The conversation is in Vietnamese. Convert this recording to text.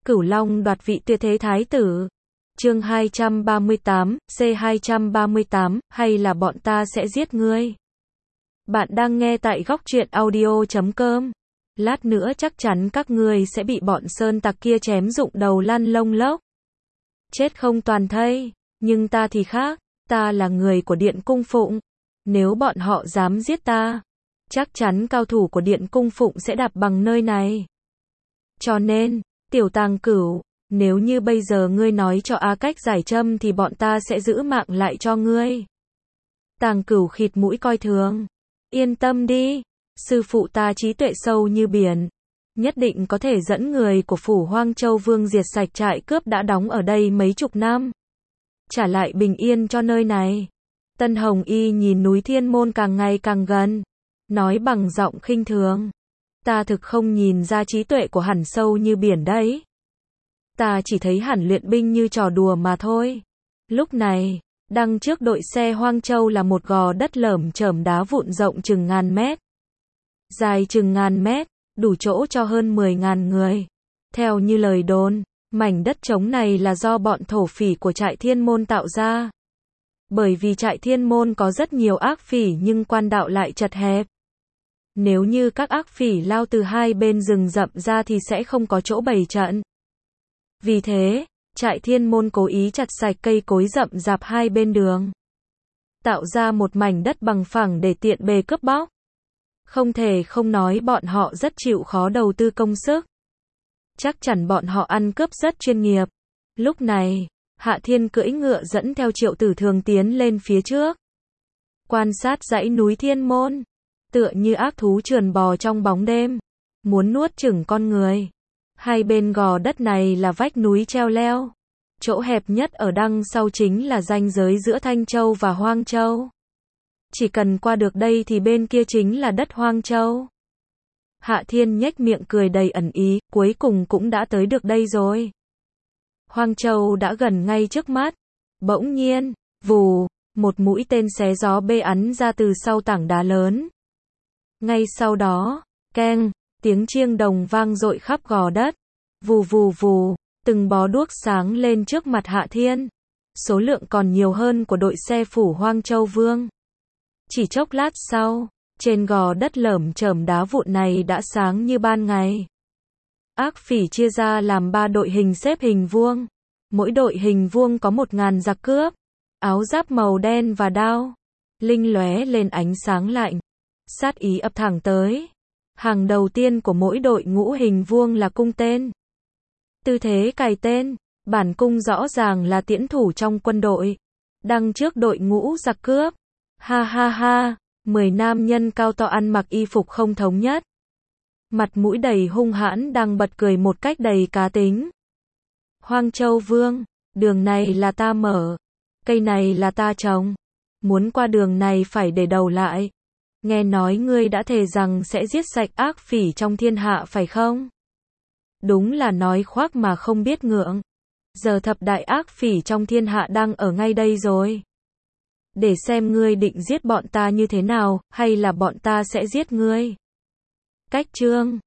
Cửu Long đoạt vị tuyệt thế thái tử. Chương 238, C238, hay là bọn ta sẽ giết ngươi. Bạn đang nghe tại góc truyện audio.com. Lát nữa chắc chắn các ngươi sẽ bị bọn sơn tặc kia chém rụng đầu lăn lông lốc. Chết không toàn thây, nhưng ta thì khác, ta là người của Điện Cung Phụng. Nếu bọn họ dám giết ta, chắc chắn cao thủ của Điện Cung Phụng sẽ đạp bằng nơi này. Cho nên, Tiểu Tàng Cửu, nếu như bây giờ ngươi nói cho A Cách giải châm thì bọn ta sẽ giữ mạng lại cho ngươi. Tàng Cửu khịt mũi coi thường. Yên tâm đi, sư phụ ta trí tuệ sâu như biển, nhất định có thể dẫn người của phủ Hoang Châu Vương diệt sạch trại cướp đã đóng ở đây mấy chục năm, trả lại bình yên cho nơi này. Tân Hồng Y nhìn núi Thiên Môn càng ngày càng gần, nói bằng giọng khinh thường. Ta thực không nhìn ra trí tuệ của hẳn sâu như biển đấy. Ta chỉ thấy hẳn luyện binh như trò đùa mà thôi. Lúc này, đằng trước đội xe Hoang Châu là một gò đất lởm chởm đá vụn rộng chừng ngàn mét, dài chừng ngàn mét, đủ chỗ cho hơn 10.000 người. Theo như lời đồn, mảnh đất trống này là do bọn thổ phỉ của trại Thiên Môn tạo ra. Bởi vì trại Thiên Môn có rất nhiều ác phỉ nhưng quan đạo lại chật hẹp. Nếu như các ác phỉ lao từ hai bên rừng rậm ra thì sẽ không có chỗ bày trận. Vì thế, trại Thiên Môn cố ý chặt sạch cây cối rậm rạp hai bên đường, tạo ra một mảnh đất bằng phẳng để tiện bề cướp bóc. Không thể không nói bọn họ rất chịu khó đầu tư công sức. Chắc chắn bọn họ ăn cướp rất chuyên nghiệp. Lúc này, Hạ Thiên cưỡi ngựa dẫn theo Triệu Tử Thường tiến lên phía trước, quan sát dãy núi Thiên Môn, tựa như ác thú trườn bò trong bóng đêm, muốn nuốt chửng con người. Hai bên gò đất này là vách núi treo leo. Chỗ hẹp nhất ở đằng sau chính là ranh giới giữa Thanh Châu và Hoang Châu. Chỉ cần qua được đây thì bên kia chính là đất Hoang Châu. Hạ Thiên nhếch miệng cười đầy ẩn ý, cuối cùng cũng đã tới được đây rồi. Hoang Châu đã gần ngay trước mắt. Bỗng nhiên, vù, một mũi tên xé gió bê ắn ra từ sau tảng đá lớn. Ngay sau đó, keng, tiếng chiêng đồng vang dội khắp gò đất. Vù vù vù, từng bó đuốc sáng lên trước mặt Hạ Thiên. Số lượng còn nhiều hơn của đội xe phủ Hoang Châu Vương. Chỉ chốc lát sau, trên gò đất lởm chởm đá vụn này đã sáng như ban ngày. Ác phỉ chia ra làm 3 đội hình xếp hình vuông. Mỗi đội hình vuông có 1.000 giặc cướp, áo giáp màu đen và đao linh lóe lên ánh sáng lạnh, sát ý ập thẳng tới. Hàng đầu tiên của mỗi đội ngũ hình vuông là cung tên. Tư thế cài tên, bản cung rõ ràng là tiễn thủ trong quân đội. Đằng trước đội ngũ giặc cướp, ha ha ha, 10 nam nhân cao to ăn mặc y phục không thống nhất, mặt mũi đầy hung hãn đang bật cười một cách đầy cá tính. Hoang Châu Vương, đường này là ta mở, cây này là ta trồng, muốn qua đường này phải để đầu lại. Nghe nói ngươi đã thề rằng sẽ giết sạch ác phỉ trong thiên hạ phải không? Đúng là nói khoác mà không biết ngượng. Giờ thập đại ác phỉ trong thiên hạ đang ở ngay đây rồi. Để xem ngươi định giết bọn ta như thế nào, hay là bọn ta sẽ giết ngươi. Cách chương